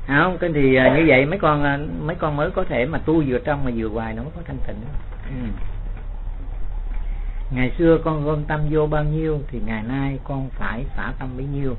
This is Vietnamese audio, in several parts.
Không, cái thì như vậy mấy con mới có thể mà tu vừa trong mà vừa ngoài nó mới có thanh tịnh. Ngày xưa con gom tâm vô bao nhiêu thì ngày nay con phải xả tâm bấy nhiêu.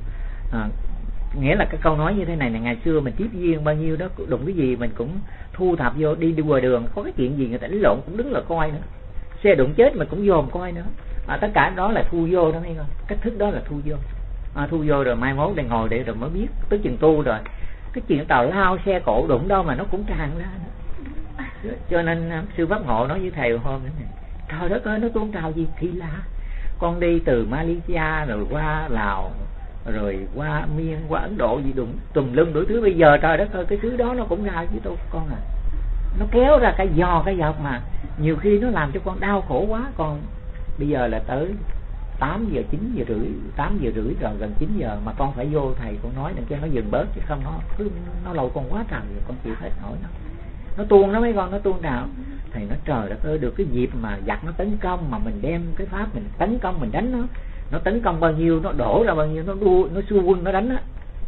Nghĩa là cái câu nói như thế này là ngày xưa mình tiếp duyên bao nhiêu đó, đụng cái gì mình cũng thu thập vô. Đi ngoài đường có cái chuyện gì người ta đánh lộn cũng đứng là coi nữa, xe đụng chết mà cũng dòm coi nữa. Tất cả đó là thu vô đó, thấy không? Cách thức đó là thu vô. Thu vô rồi mai mốt đang ngồi để rồi mới biết tới chừng tu rồi. Cái chuyện tào lao xe cộ đụng đâu mà nó cũng tràn ra nữa. Cho nên sư Pháp Ngộ nói với thầy hôm đó này, trời đất ơi, nó tuôn trào gì kỳ lạ. Con đi từ Malaysia rồi qua Lào rồi qua Miên, qua Ấn Độ gì đụng tùm lum đủ thứ. Bây giờ trời đất ơi, cái thứ đó nó cũng ra với tôi con à. Nó kéo ra cái giò cái dọc mà nhiều khi nó làm cho con đau khổ quá. Còn bây giờ là tới 8 giờ 9 giờ rưỡi, 8 giờ rưỡi rồi, gần 9 giờ mà con phải vô thầy con nói đừng cho nó dừng bớt, chứ không nó lâu con quá trời rồi, con chịu hết nổi nó tuôn nó mấy con, nó tuôn trào. Thầy nói trời đất ơi, được cái dịp mà giặc nó tấn công mà mình đem cái pháp mình tấn công, mình đánh nó tấn công bao nhiêu nó đổ ra bao nhiêu, nó xua quân nó đánh á.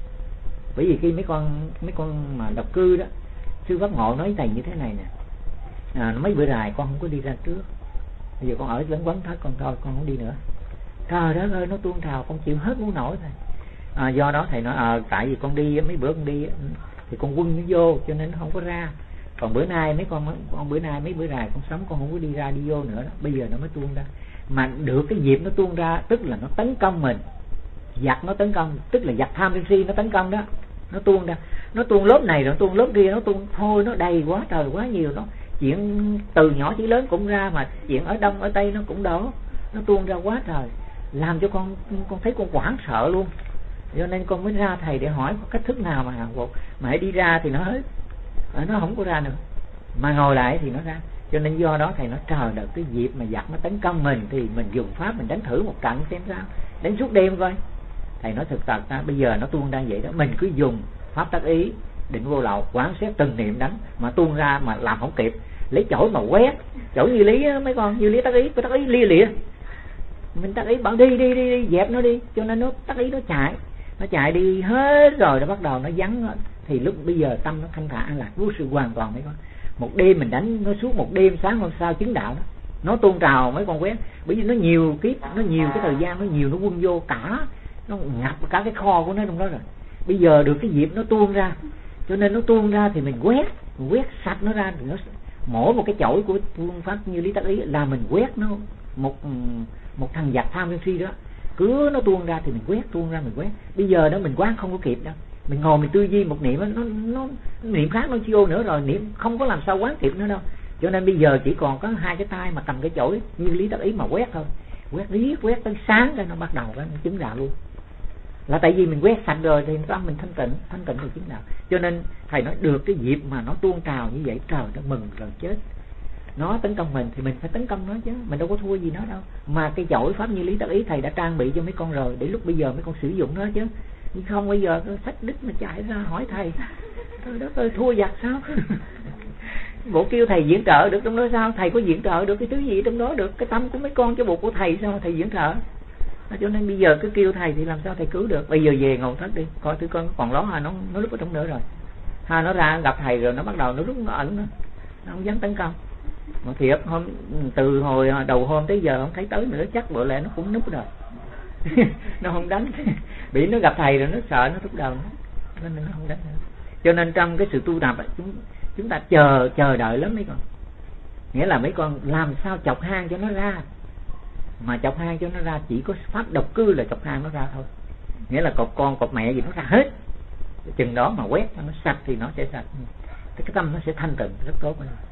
Bởi vì khi mấy con mà độc cư đó, sư Pháp Ngộ nói thầy như thế này nè, mấy bữa dài con không có đi ra trước, bây giờ con ở lấn quấn thất con thôi, con không đi nữa. Trời đất ơi, nó tuôn trào, con chịu hết muốn nổi thầy. Do đó thầy nói tại vì con đi mấy bữa con đi thì con quân nó vô cho nên nó không có ra. Còn bữa nay bữa nay mấy bữa dài con sống con không có đi ra đi vô nữa đó. Bây giờ nó mới tuôn ra. Mà được cái dịp nó tuôn ra tức là nó tấn công mình. Giặc nó tấn công, tức là giặc tham sân si nó tấn công đó. Nó tuôn ra, nó tuôn lớp này rồi tuôn lớp kia, nó tuôn thôi, nó đầy quá trời quá nhiều đó. Chuyện từ nhỏ chí lớn cũng ra, mà chuyện ở đông ở tây nó cũng đó. Nó tuôn ra quá trời, làm cho con thấy con hoảng sợ luôn. Cho nên con mới ra thầy để hỏi có cách thức nào mà hàng phục. Mà hãy đi ra thì nó hết, nó không có ra nữa, mà ngồi lại thì nó ra. Cho nên do đó thầy nói trời đợi cái dịp mà giặc nó tấn công mình thì mình dùng pháp mình đánh thử một trận xem sao, đánh suốt đêm coi. Thầy nói thực tập ra bây giờ nó tuôn ra vậy đó, mình cứ dùng pháp tác ý định vô lậu, quán xét từng niệm đánh mà tuôn ra mà làm không kịp, lấy chổi mà quét, chổi như lý mấy con, như lý tác ý, cái tác ý lia lịa, mình tác ý bảo đi dẹp nó đi, cho nên nó tác ý nó chạy đi hết rồi, nó bắt đầu nó vắng. Thì lúc bây giờ tâm nó thanh thản an lạc vô sự hoàn toàn mấy con. Một đêm mình đánh nó suốt một đêm, sáng hôm sau chứng đạo đó, nó tuôn trào mấy con quét. Bởi vì nó nhiều kiếp, nó nhiều cái thời gian, nó nhiều, nó quân vô cả, nó ngập cả cái kho của nó trong đó rồi. Bây giờ được cái dịp nó tuôn ra, cho nên nó tuôn ra thì mình quét sạch nó ra. Thì nó mỗi một cái chổi của phương pháp như lý tác ý là mình quét nó một thằng giặc tham sân si đó, cứ nó tuôn ra thì mình quét, tuôn ra mình quét. Bây giờ đó mình quán không có kịp đâu, mình ngồi mình tư duy một niệm nó niệm khác nó vô nữa rồi, niệm không có làm sao quán kịp nữa đâu. Cho nên bây giờ chỉ còn có hai cái tay mà cầm cái chổi như lý tác ý mà quét thôi, quét tới sáng cái nó bắt đầu cái nó chứng đạo luôn. Là tại vì mình quét sạch rồi thì tâm mình thanh tịnh thì chứng đạo. Cho nên thầy nói được cái dịp mà nó tuôn trào như vậy, trời nó mừng rồi chết. Nó tấn công mình thì mình phải tấn công nó chứ, mình đâu có thua gì nó đâu. Mà cái chổi pháp như lý tác ý thầy đã trang bị cho mấy con rồi, để lúc bây giờ mấy con sử dụng nó chứ. Nhưng không bây giờ cái sách đích mà chạy ra hỏi thầy, trời đất ơi thua giặc sao? Bộ kêu thầy diễn trợ được trong đó sao? Thầy có diễn trợ được cái thứ gì trong đó được? Cái tâm của mấy con, cái bộ của thầy sao mà thầy diễn trợ? Cho nên bây giờ cứ kêu thầy thì làm sao thầy cứu được? Bây giờ về ngồi thất đi, coi thử con còn ló nó lúc ở trong nữa rồi. Nó ra gặp thầy rồi nó bắt đầu nó lúc nó ẩn nữa, nó không dám tấn công. Mà thiệt từ hồi đầu hôm tới giờ không thấy tới nữa, chắc bữa lẽ nó cũng núp rồi. Nó không đánh. Bị nó gặp thầy rồi nó sợ, nó thúc đầu nó, nên nó không đánh nữa. Cho nên trong cái sự tu tập chúng ta chờ đợi lắm mấy con. Nghĩa là mấy con làm sao chọc hang cho nó ra. Mà chọc hang cho nó ra chỉ có pháp độc cư là chọc hang nó ra thôi. Nghĩa là cột con cột mẹ gì nó ra hết. Chừng đó mà quét nó sạch thì nó sẽ sạch. Cái tâm nó sẽ thanh tịnh rất tốt.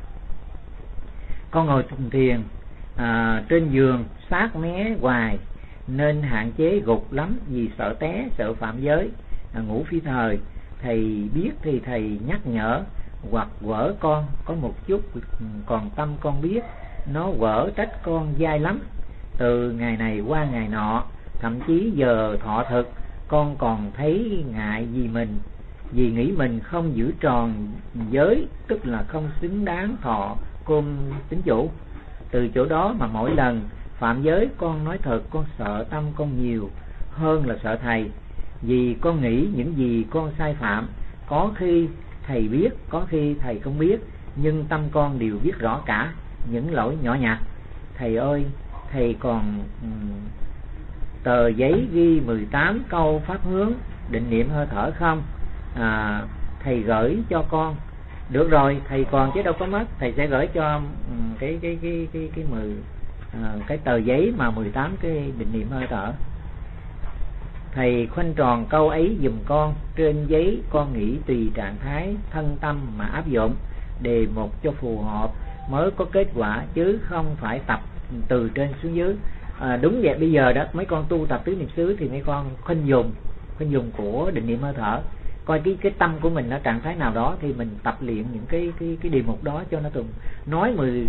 Con ngồi thiền trên giường sát mé hoài nên hạn chế gục lắm, vì sợ té, sợ phạm giới, ngủ phi thời. Thầy biết thì thầy nhắc nhở, hoặc quở con có một chút, còn tâm con biết nó quở trách con dai lắm. Từ ngày này qua ngày nọ, thậm chí giờ thọ thực, con còn thấy ngại vì nghĩ mình không giữ tròn giới, tức là không xứng đáng thọ côn tín chủ. Từ chỗ đó mà mỗi lần phạm giới, con nói thật con sợ tâm con nhiều hơn là sợ thầy. Vì con nghĩ những gì con sai phạm Có khi thầy biết, có khi thầy không biết, nhưng tâm con đều biết rõ cả những lỗi nhỏ nhặt. Thầy ơi, thầy còn tờ giấy ghi 18 câu pháp hướng định niệm hơi thở không? Thầy gửi cho con. Được rồi, thầy còn chứ đâu có mất. Thầy sẽ gửi cho cái tờ giấy mà 18 cái định niệm hơi thở. Thầy khoanh tròn câu ấy giùm con. Trên giấy con nghĩ tùy trạng thái thân tâm mà áp dụng, đề mục cho phù hợp mới có kết quả, chứ không phải tập từ trên xuống dưới. Đúng vậy, bây giờ đó mấy con tu tập tứ niệm xứ thì mấy con khoanh dùng của định niệm hơi thở, coi cái tâm của mình ở trạng thái nào đó thì mình tập luyện những cái đề mục đó cho nó từng nói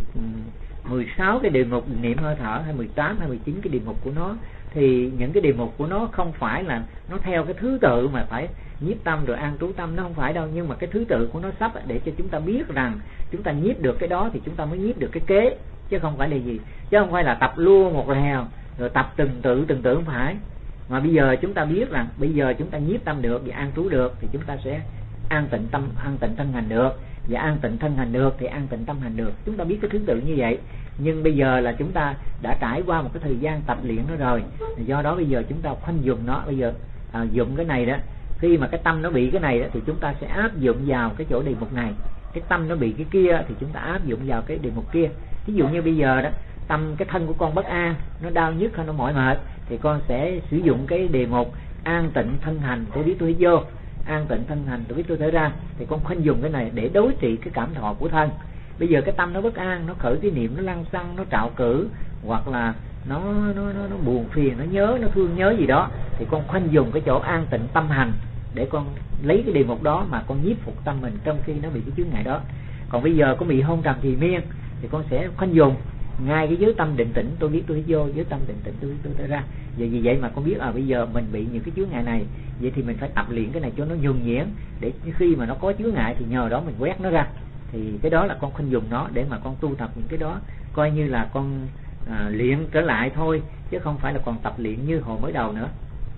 16 cái đề mục định niệm hơi thở, hay 18 hay 19 cái đề mục của nó. Thì những cái đề mục của nó không phải là nó theo cái thứ tự mà phải nhiếp tâm rồi an trú tâm, nó không phải đâu, nhưng mà cái thứ tự của nó sắp để cho chúng ta biết rằng chúng ta nhiếp được cái đó thì chúng ta mới nhiếp được cái kế, chứ không phải là gì, chứ không phải là tập luôn một lèo rồi tập từng tự không phải. Mà bây giờ chúng ta biết rằng bây giờ chúng ta nhiếp tâm được và an trú được thì chúng ta sẽ an tịnh tâm, an tịnh thân hành được, và an tịnh thân hành được thì an tịnh tâm hành được. Chúng ta biết cái thứ tự như vậy, nhưng bây giờ là chúng ta đã trải qua một cái thời gian tập luyện nó rồi, do đó bây giờ chúng ta khoanh dùng nó. Bây giờ dụng cái này đó, khi mà cái tâm nó bị cái này đó thì chúng ta sẽ áp dụng vào cái chỗ đề mục này. Cái tâm nó bị cái kia thì chúng ta áp dụng vào cái đề mục kia. Ví dụ như bây giờ đó, tâm cái thân của con bất an, nó đau nhức hay nó mỏi mệt, thì con sẽ sử dụng cái đề mục an tịnh thân hành tôi biết tôi vô, an tịnh thân hành tôi biết tôi thở ra, thì con khoanh dùng cái này để đối trị cái cảm thọ của thân. Bây giờ cái tâm nó bất an, nó khởi cái niệm, nó lăng xăng, nó trạo cử, hoặc là nó buồn phiền, nó nhớ, nó thương nhớ gì đó, thì con khoanh dùng cái chỗ an tịnh tâm hành để con lấy cái đề mục đó mà con nhiếp phục tâm mình trong khi nó bị cái chướng ngại đó. Còn bây giờ có bị hôn trầm thì miên thì con sẽ khoanh dùng ngay cái giới tâm định tĩnh tôi biết tôi vô, giới tâm định tĩnh tôi biết tôi thở ra. Vì vậy mà con biết bây giờ mình bị những cái chướng ngại này, vậy thì mình phải tập luyện cái này cho nó nhuần nhuyễn, để khi mà nó có chướng ngại thì nhờ đó mình quét nó ra. Thì cái đó là con khoanh dùng nó để mà con tu tập những cái đó, coi như là con luyện trở lại thôi, chứ không phải là còn tập luyện như hồi mới đầu nữa.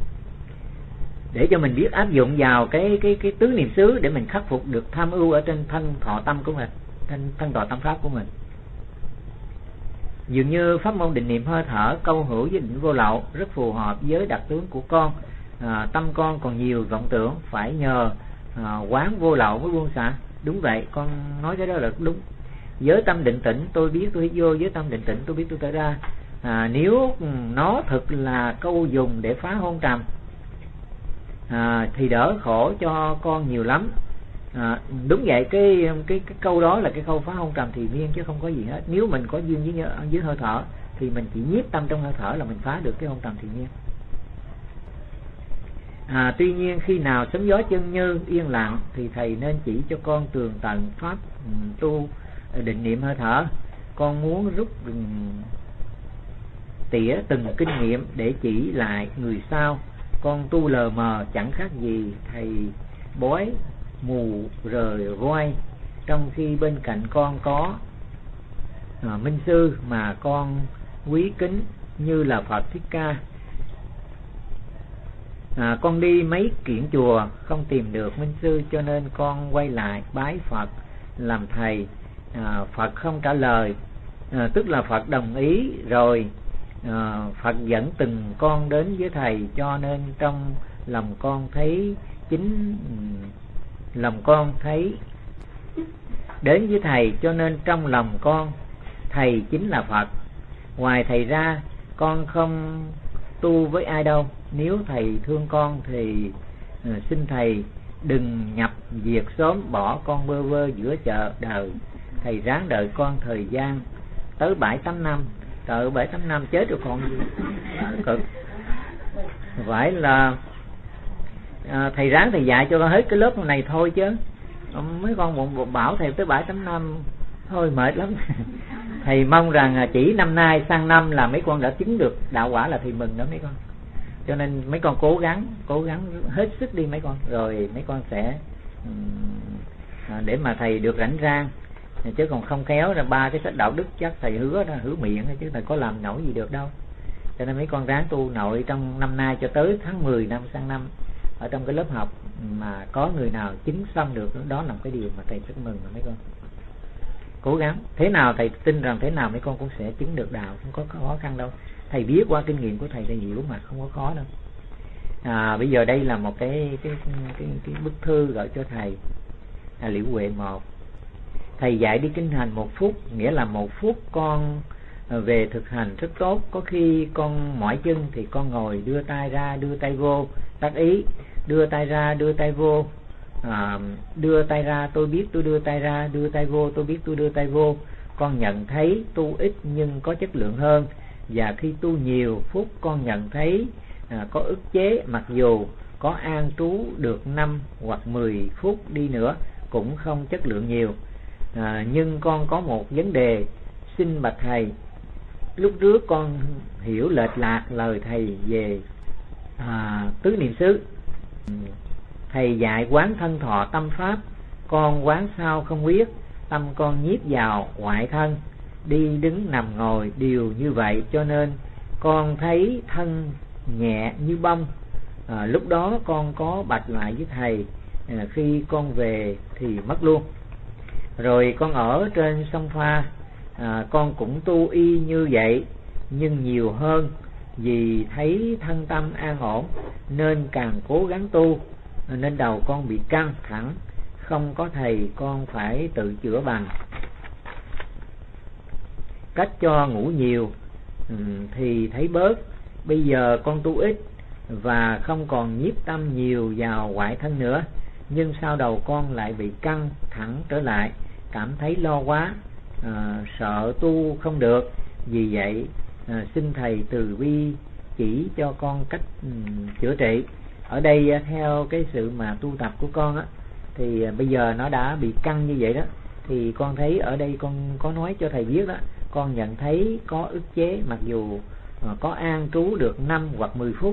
Để cho mình biết áp dụng vào cái tứ niệm xứ để mình khắc phục được tham ưu ở trên thân thọ tâm của mình, thân thọ tâm pháp của mình. Dường như pháp môn định niệm hơi thở câu hữu với định vô lậu rất phù hợp với đặc tướng của con. Tâm con còn nhiều vọng tưởng, phải nhờ quán vô lậu mới buông xả. Đúng vậy, con nói cái đó là đúng. Giới tâm định tĩnh tôi biết tôi vô, giới tâm định tĩnh tôi biết tôi thở ra. Nếu nó thực là câu dùng để phá hôn trầm thì đỡ khổ cho con nhiều lắm. Đúng vậy, cái câu đó là cái câu phá hôn trầm thì miên, chứ không có gì hết. Nếu mình có duyên với hơi thở thì mình chỉ nhiếp tâm trong hơi thở là mình phá được cái hôn trầm thì miên. Tuy nhiên khi nào sấm gió chân như yên lặng thì thầy nên chỉ cho con tường tận pháp tu định niệm hơi thở. Con muốn rút tỉa từng kinh nghiệm để chỉ lại người sau. Con tu lờ mờ chẳng khác gì thầy bói mù rời voi, trong khi bên cạnh con có minh sư mà con quý kính như là Phật Thích Ca. Con đi mấy kiện chùa không tìm được minh sư, cho nên con quay lại bái Phật làm thầy. Phật không trả lời, tức là Phật đồng ý rồi. Phật dẫn từng con đến với thầy, cho nên trong lòng con thấy đến với thầy, cho nên trong lòng con thầy chính là Phật. Ngoài thầy ra con không tu với ai đâu. Nếu thầy thương con thì xin thầy đừng nhập việc sớm bỏ con bơ vơ giữa chợ đời. Thầy ráng đợi con thời gian tới 7-8 năm. Trời, 7-8 năm chết rồi còn gì cực. Phải là thầy ráng thầy dạy cho con hết cái lớp này thôi, chứ mấy con bảo thầy tới 7-8 năm thôi mệt lắm. Thầy mong rằng chỉ năm nay sang năm là mấy con đã chứng được đạo quả là thầy mừng đó mấy con. Cho nên mấy con cố gắng hết sức đi mấy con, rồi mấy con sẽ để mà thầy được rảnh rang. Chứ còn không khéo ra 3 cái sách đạo đức chắc thầy hứa miệng thôi, chứ thầy có làm nổi gì được đâu. Cho nên mấy con ráng tu nội trong năm nay cho tới tháng 10 năm sang năm ở trong cái lớp học mà có người nào chứng xong được, đó là một cái điều mà thầy rất mừng mấy con. Cố gắng thế nào thầy tin rằng thế nào mấy con cũng sẽ chứng được đạo, không có khó khăn đâu. Thầy biết qua kinh nghiệm của thầy hiểu mà, không có khó đâu. Bây giờ đây là một cái bức thư gửi cho thầy, Liễu Huệ 1. Thầy dạy đi kinh hành 1 phút, nghĩa là 1 phút con về thực hành rất tốt. Có khi con mỏi chân thì con ngồi đưa tay ra đưa tay vô, tác ý đưa tay ra đưa tay vô, đưa tay ra tôi biết tôi đưa tay ra, đưa tay vô tôi biết tôi đưa tay vô. Con nhận thấy tu ít nhưng có chất lượng hơn, và khi tu nhiều phút con nhận thấy có ức chế, mặc dù có an trú được 5 hoặc 10 phút đi nữa cũng không chất lượng nhiều. Nhưng con có một vấn đề xin bạch thầy. Lúc trước con hiểu lệch lạc lời thầy về tứ niệm xứ. Thầy dạy quán thân thọ tâm pháp, con quán sao không biết, tâm con nhiếp vào ngoại thân, đi đứng nằm ngồi đều như vậy, cho nên con thấy thân nhẹ như bông. Lúc đó con có bạch lại với thầy, khi con về thì mất luôn. Rồi con ở trên sông Pha, con cũng tu y như vậy nhưng nhiều hơn, vì thấy thân tâm an ổn nên càng cố gắng tu, nên đầu con bị căng thẳng, không có thầy con phải tự chữa bằng. Cách cho ngủ nhiều thì thấy bớt. Bây giờ con tu ít và không còn nhiếp tâm nhiều vào ngoại thân nữa, nhưng sau đầu con lại bị căng thẳng trở lại, cảm thấy lo quá, sợ tu không được. Vì vậy xin thầy từ bi chỉ cho con cách chữa trị. Ở đây theo cái sự mà tu tập của con á, thì bây giờ nó đã bị căng như vậy đó, thì con thấy ở đây con có nói cho thầy biết đó, con nhận thấy có ức chế, mặc dù có an trú được 5 hoặc 10 phút.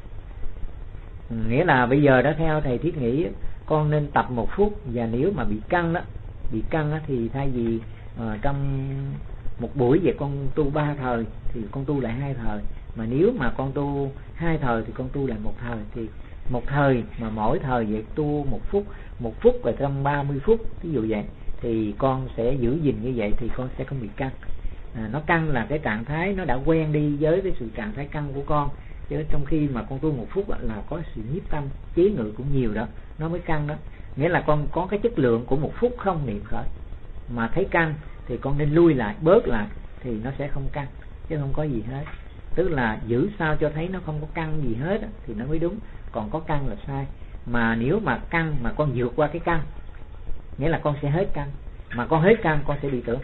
Nghĩa là bây giờ đó theo thầy thiết nghĩ con nên tập 1 phút, và nếu mà bị căng đó, thì thay vì trong một buổi vậy con tu 3 thời thì con tu lại 2 thời, mà nếu mà con tu 2 thời thì con tu lại 1 thời. Thì 1 thời mà mỗi thời vậy tu 1 phút và trong 30 phút ví dụ vậy, thì con sẽ giữ gìn như vậy thì con sẽ không bị căng. Nó căng là cái trạng thái nó đã quen đi với cái sự trạng thái căng của con, chứ trong khi mà con tu 1 phút là có sự nhiếp tâm chế ngự cũng nhiều đó, nó mới căng đó. Nghĩa là con có cái chất lượng của 1 phút không niệm khởi, mà thấy căng thì con nên lui lại, bớt lại thì nó sẽ không căng, chứ không có gì hết. Tức là giữ sao cho thấy nó không có căng gì hết thì nó mới đúng, còn có căng là sai. Mà nếu mà căng mà con vượt qua cái căng, nghĩa là con sẽ hết căng, mà con hết căng con sẽ bị tưởng.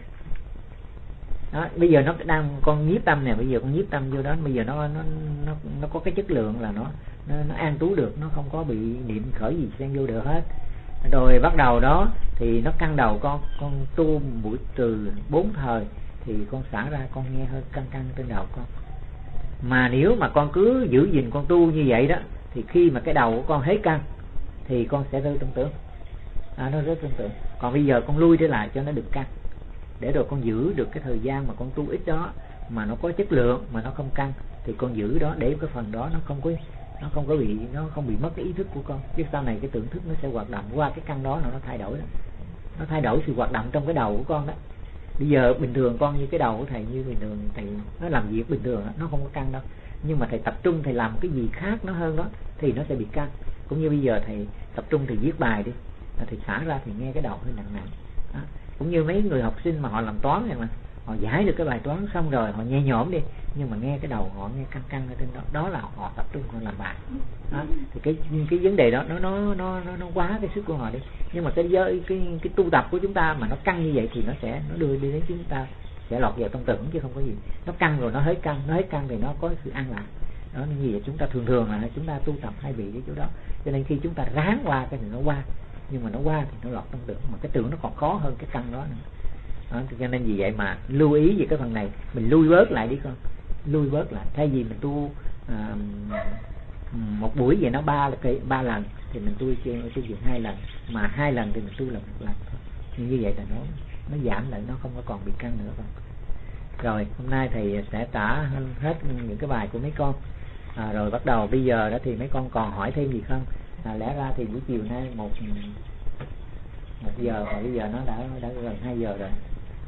Đó, bây giờ nó đang con nhiếp tâm nè, bây giờ con nhiếp tâm vô đó, bây giờ nó có cái chất lượng là nó an trú được, nó không có bị niệm khởi gì xen vô được hết. Rồi bắt đầu đó thì nó căng đầu con tu buổi từ 4 thời thì con xả ra, con nghe hơi căng trên đầu con. Mà nếu mà con cứ giữ gìn con tu như vậy đó, thì khi mà cái đầu của con hết căng thì con sẽ rơi trong tưởng, nó rớt trong tưởng. Còn bây giờ con lui trở lại cho nó được căng, để rồi con giữ được cái thời gian mà con tu ít đó mà nó có chất lượng, mà nó không căng, thì con giữ đó để cái phần đó nó không bị mất cái ý thức của con. Chứ sau này cái tưởng thức nó sẽ hoạt động qua cái căn đó, nó thay đổi đó. Nó thay đổi sự hoạt động trong cái đầu của con đó. Bây giờ bình thường con như cái đầu của thầy, như bình thường thầy nó làm việc bình thường nó không có căng đâu, nhưng mà thầy tập trung thầy làm cái gì khác nó hơn đó thì nó sẽ bị căng. Cũng như bây giờ thầy tập trung thầy viết bài đi, thầy xả ra thì nghe cái đầu hơi nặng đó. Cũng như mấy người học sinh mà họ làm toán này, mà họ giải được cái bài toán xong rồi họ nhẹ nhõm đi, nhưng mà nghe cái đầu họ nghe căng ở trên đó, đó là họ tập trung họ làm bài đó. Thì cái vấn đề đó nó quá cái sức của họ đi. Nhưng mà cái tu tập của chúng ta mà nó căng như vậy thì nó đưa đi đến chúng ta sẽ lọt vào trong tưởng, chứ không có gì. Nó căng rồi nó hết căng thì nó có sự an lạc đó. Nên gì vậy? Chúng ta thường là chúng ta tu tập hay bị cái chỗ đó, cho nên khi chúng ta ráng qua cái thì nó qua, nhưng mà nó qua thì nó lọt trong tưởng, mà cái tưởng nó còn khó hơn cái căng đó nữa. Đó, cho nên vì vậy mà lưu ý về cái phần này, mình lui bớt lại đi con, lui bớt lại. Thay vì mình tu một buổi vậy nó 3 lần thì mình tu chuyện 2 lần, mà 2 lần thì mình tu là 1 lần thôi. Như vậy là nó giảm lại, nó không có còn bị căng nữa con. Rồi hôm nay thầy sẽ trả hết những cái bài của mấy con. Rồi bắt đầu bây giờ đó thì mấy con còn hỏi thêm gì không? Lẽ ra thì buổi chiều nay 1 giờ, mà bây giờ nó đã gần 2 giờ rồi.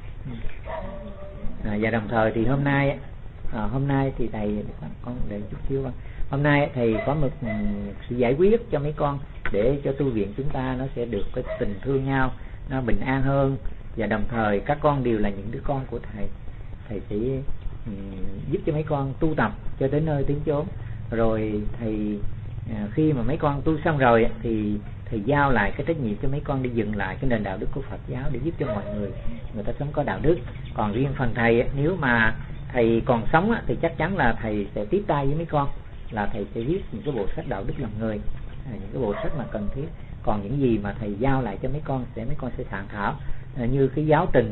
Và đồng thời thì hôm nay thì thầy con để chút xíu con. Hôm nay thầy có một sự giải quyết cho mấy con, để cho tu viện chúng ta nó sẽ được cái tình thương nhau, nó bình an hơn. Và đồng thời các con đều là những đứa con của thầy. Thầy sẽ giúp cho mấy con tu tập cho đến nơi đến chốn. Rồi thầy khi mà mấy con tu xong rồi thì thầy giao lại cái trách nhiệm cho mấy con để dựng lại cái nền đạo đức của Phật giáo, để giúp cho mọi người ta sống có đạo đức. Còn riêng phần thầy, nếu mà thầy còn sống thì chắc chắn là thầy sẽ tiếp tay với mấy con, là thầy sẽ viết những cái bộ sách đạo đức làm người, những cái bộ sách mà cần thiết. Còn những gì mà thầy giao lại cho mấy con sẽ soạn thảo, như cái giáo trình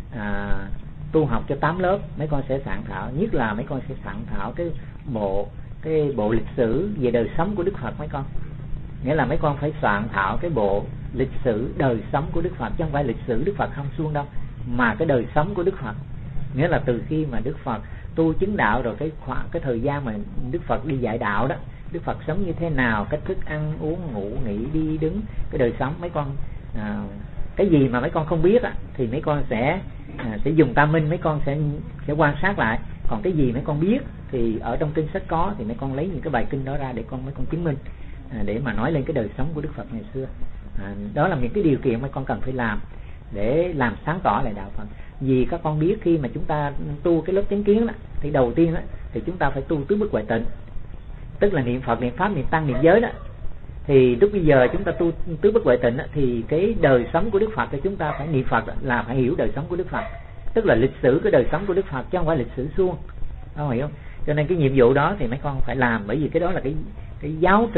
tu học cho 8 lớp, mấy con sẽ soạn thảo. Nhất là mấy con sẽ soạn thảo cái bộ lịch sử về đời sống của Đức Phật mấy con. Nghĩa là mấy con phải soạn thảo cái bộ lịch sử đời sống của Đức Phật, chứ không phải lịch sử Đức Phật không suông đâu, mà cái đời sống của Đức Phật. Nghĩa là từ khi mà Đức Phật tu chứng đạo rồi, cái thời gian mà Đức Phật đi dạy đạo đó, Đức Phật sống như thế nào, cách thức ăn uống ngủ nghỉ đi đứng, cái đời sống mấy con. Cái gì mà mấy con không biết thì mấy con sẽ dùng tam minh, mấy con sẽ quan sát lại. Còn cái gì mấy con biết thì ở trong kinh sách có, thì mấy con lấy những cái bài kinh đó ra để mấy con chứng minh, để mà nói lên cái đời sống của Đức Phật ngày xưa. Đó là những cái điều kiện mấy con cần phải làm để làm sáng tỏ lại đạo Phật. Vì các con biết khi mà chúng ta tu cái lớp chánh kiến đó, thì đầu tiên thì chúng ta phải tu tứ bất huệ tịnh, tức là niệm Phật, niệm Pháp, niệm Tăng, niệm giới đó. Thì lúc bây giờ chúng ta tu tứ bất huệ tịnh thì cái đời sống của Đức Phật thì chúng ta phải niệm Phật là phải hiểu đời sống của Đức Phật, tức là lịch sử cái đời sống của Đức Phật, chứ không phải lịch sử suông, không hiểu không? Cho nên cái nhiệm vụ đó thì mấy con phải làm, bởi vì cái đó là cái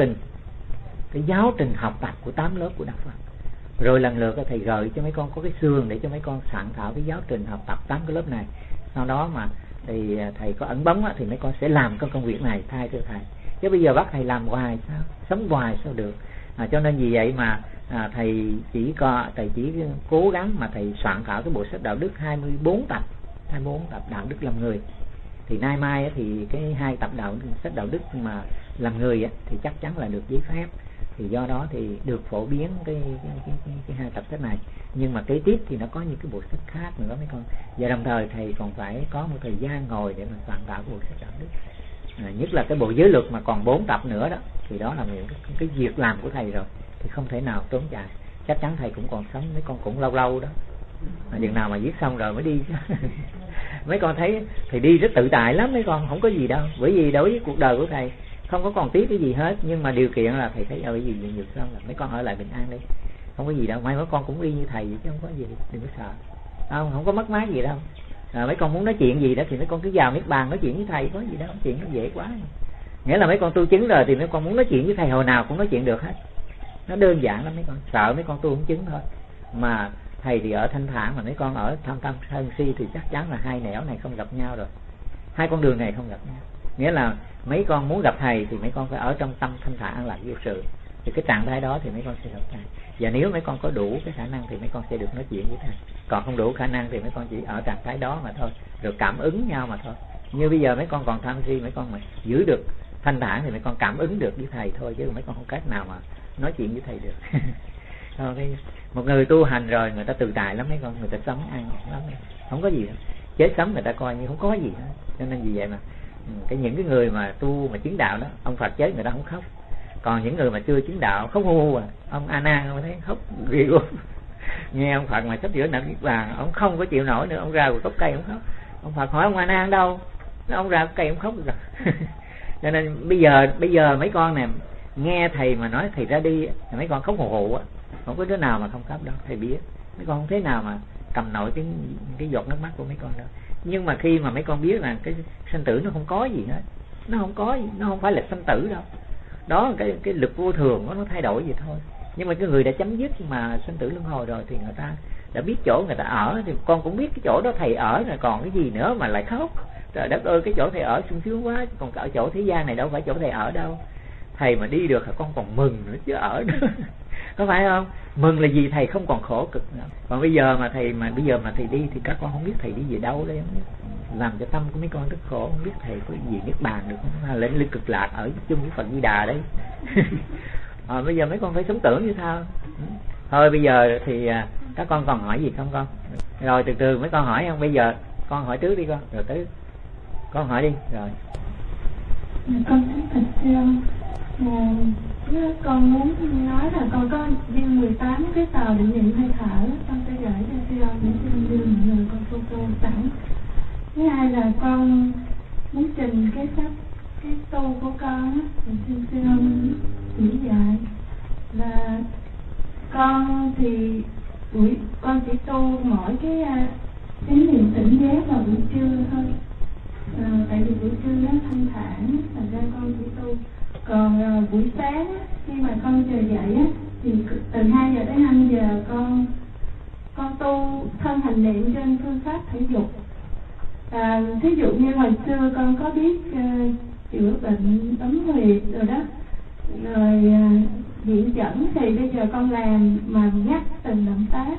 giáo trình học tập của 8 lớp của Đạo Phật. Rồi lần lượt thầy gợi cho mấy con có cái xương để cho mấy con soạn thảo cái giáo trình học tập 8 cái lớp này. Sau đó mà thì thầy có ẩn bóng thì mấy con sẽ làm cái công việc này thay cho thầy. Chứ bây giờ bắt thầy làm hoài sao, sống hoài sao được. Cho nên vì vậy mà thầy chỉ cố gắng mà thầy soạn thảo cái bộ sách đạo đức 24 tập đạo đức làm người. Thì nay mai thì cái 2 tập sách đạo đức mà làm người thì chắc chắn là được giấy phép. Thì do đó thì được phổ biến cái 2 tập sách này. Nhưng mà kế tiếp thì nó có những cái bộ sách khác nữa mấy con. Và đồng thời thầy còn phải có một thời gian ngồi để mà soạn thảo bộ sách đạo đức. Nhất là cái bộ giới luật mà còn 4 tập nữa đó, thì đó là cái việc làm của thầy rồi, thì không thể nào trốn chạy. Chắc chắn thầy cũng còn sống, mấy con cũng lâu lâu đó, chừng nào mà viết xong rồi mới đi. Mấy con thấy thầy đi rất tự tại lắm mấy con, không có gì đâu. Bởi vì đối với cuộc đời của thầy không có còn tiếc cái gì hết. Nhưng mà điều kiện là thầy thấy bởi vì nhiều xong là mấy con ở lại bình an đi, không có gì đâu. Mai mấy con cũng y như thầy vậy chứ không có gì, đừng có sợ, không có mất mát gì đâu. Mấy con muốn nói chuyện gì đó thì mấy con cứ vào niết bàn nói chuyện với thầy, có gì đâu, chuyện nó dễ quá. Nghĩa là mấy con tu chứng rồi thì mấy con muốn nói chuyện với thầy hồi nào cũng nói chuyện được hết. Nó đơn giản lắm mấy con, sợ mấy con tu không chứng thôi. Mà thầy thì ở thanh thản, mà mấy con ở tham tâm sân si thì chắc chắn là 2 nẻo này không gặp nhau rồi, 2 con đường này không gặp nhau. Nghĩa là mấy con muốn gặp thầy thì mấy con phải ở trong tâm thanh thản an lạc vô sự, thì cái trạng thái đó thì mấy con sẽ gặp thầy. Và nếu mấy con có đủ cái khả năng thì mấy con sẽ được nói chuyện với thầy. Còn không đủ khả năng thì mấy con chỉ ở trạng thái đó mà thôi, rồi cảm ứng nhau mà thôi. Như bây giờ mấy con còn tham si, mấy con mà giữ được thanh thản thì mấy con cảm ứng được với thầy thôi, chứ mấy con không cách nào mà nói chuyện với thầy được. Một người tu hành rồi người ta tự tại lắm mấy con, người ta sống an lắm, không có gì đâu. Chết sống người ta coi như không có gì hết. Cho nên vì vậy mà những cái người mà tu mà chứng đạo đó, ông Phật chết người ta không khóc. Còn những người mà chưa chứng đạo khóc hu hu ông A Nan ông thấy khóc ghê gớm. Nghe ông Phật mà sắp giữa nằm niết bàn, ông không có chịu nổi nữa, ông ra một gốc cây ông khóc. Ông Phật hỏi ông A Nan đâu, ông ra cây ông khóc rồi. Cho nên bây giờ mấy con nè nghe thầy mà nói thầy ra đi, mấy con khóc hồ hồ á, không có đứa nào mà không khóc đâu. Thầy biết mấy con không thế nào mà cầm nổi cái giọt nước mắt của mấy con đâu. Nhưng mà khi mà mấy con biết là cái sanh tử nó không có gì hết, nó không phải là sanh tử đâu, đó cái lực vô thường nó thay đổi vậy thôi. Nhưng mà cái người đã chấm dứt mà sanh tử luân hồi rồi thì người ta đã biết chỗ người ta ở, thì con cũng biết cái chỗ đó thầy ở rồi, còn cái gì nữa mà lại khóc. Trời đất ơi, cái chỗ thầy ở sung sướng quá, còn ở chỗ thế gian này đâu phải chỗ thầy ở đâu. Thầy mà đi được con còn mừng nữa chứ ở nữa. Có phải không? Mừng là gì? Thầy không còn khổ cực nữa. Còn bây giờ mà thầy đi thì các con không biết thầy đi về đâu đấy, làm cho tâm của mấy con rất khổ, không biết thầy có gì niết bàn được không, lên cực lạc ở chung với Phật Di Đà đấy. Bây giờ mấy con phải sống tưởng như sao? Thôi bây giờ thì các con còn hỏi gì không con? Rồi từ từ mấy con hỏi không? Bây giờ con hỏi trước đi con, rồi tới con hỏi đi rồi. Con kính thưa sư ông, con muốn nói là con có duyên 18 cái tờ định niệm hơi thở, con sẽ gửi cho sư ông để sư ông đưa mọi người con photo sẵn. Thứ hai là con muốn trình cái sách cái tu của con á, để xin sư ông chỉ dạy. Là con thì con chỉ tu mỗi cái chánh niệm tỉnh giác vào buổi trưa thôi. Tại vì buổi trưa nó thanh thản, thành ra con chỉ tu. Còn buổi sáng khi mà con chờ dậy á, thì từ 2 giờ tới 5 giờ con tu thân hành niệm trên phương pháp thể dục. Thí dụ như hồi xưa con có biết chữa bệnh ấm huyệt rồi đó, rồi diện dẫn thì bây giờ con làm mà nhắc từng động tác.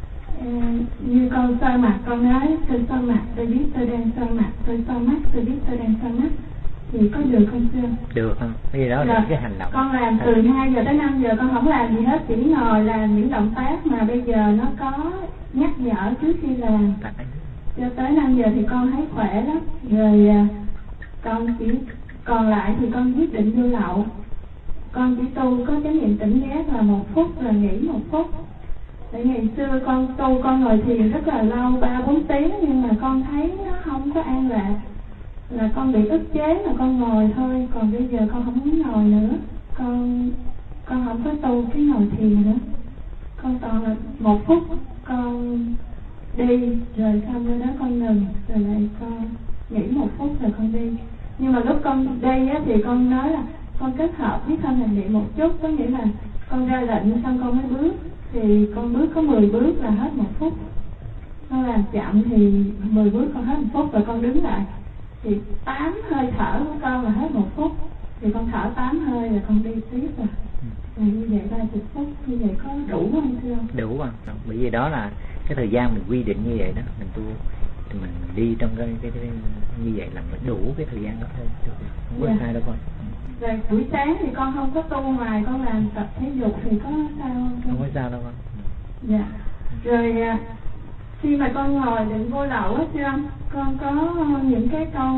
Như con soi mặt, con nói tôi soi mặt, tôi biết tôi đang soi mặt, tôi soi mắt, tôi biết tôi đang soi mắt, thì có được không sư? Được không? Cái gì đó là cái hành động. Con làm từ 2 giờ tới 5 giờ con không làm gì hết, chỉ ngồi làm những động tác mà bây giờ nó có nhắc nhở trước khi làm. Cho tới 5 giờ thì con thấy khỏe lắm. Rồi con chỉ còn lại thì con quyết định vô lậu. Con chỉ tu có chánh niệm tỉnh giác là 1 phút rồi nghỉ 1 phút. Tại ngày xưa con tu con ngồi thiền rất là lâu, 3-4 tiếng, nhưng mà con thấy nó không có an lạc, là con bị ức chế là con ngồi thôi. Còn bây giờ con không muốn ngồi nữa, con không có tu cái ngồi thiền nữa. Con toàn là 1 phút con đi, rồi xong rồi đó con ngừng, rồi lại con nghỉ 1 phút rồi con đi. Nhưng mà lúc con đi á, thì con nói là con kết hợp với thân hành niệm một chút, có nghĩa là con ra lệnh xong con mới bước, thì con bước có 10 bước là hết 1 phút. Con làm chậm thì 10 bước con hết 1 phút, rồi con đứng lại thì 8 hơi thở của con là hết 1 phút, thì con thở 8 hơi rồi con đi tiếp rồi. Như vậy 30 phút, như vậy có đủ không thưa ông? Đủ không? Bởi vì đó là cái thời gian mình quy định như vậy đó, mình tu thì mình đi trong cái như vậy là mình đủ cái thời gian đó thôi, không có sai đâu con. Rồi buổi sáng thì con không có tu ngoài, con làm tập thể dục thì có sao không? Không có sao đâu con. Dạ. Rồi khi mà con ngồi định vô lậu á sư ông, con có những cái câu